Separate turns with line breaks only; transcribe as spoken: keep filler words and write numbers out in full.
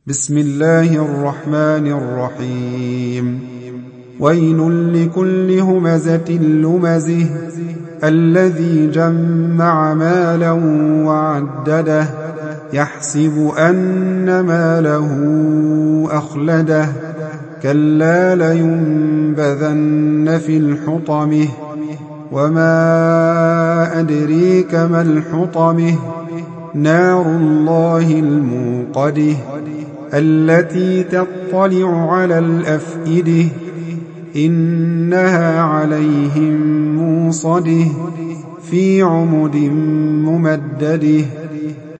بسم الله الرحمن الرحيم ويل لكل همزة لمزه الذي جمع مالا وعدده يحسب أن ماله أخلده كلا لينبذن في الحطمه وما أدريك ما الحطمه نار الله الموقده التي تطلع على الأفئدة إنها عليهم موصده في عمد ممدده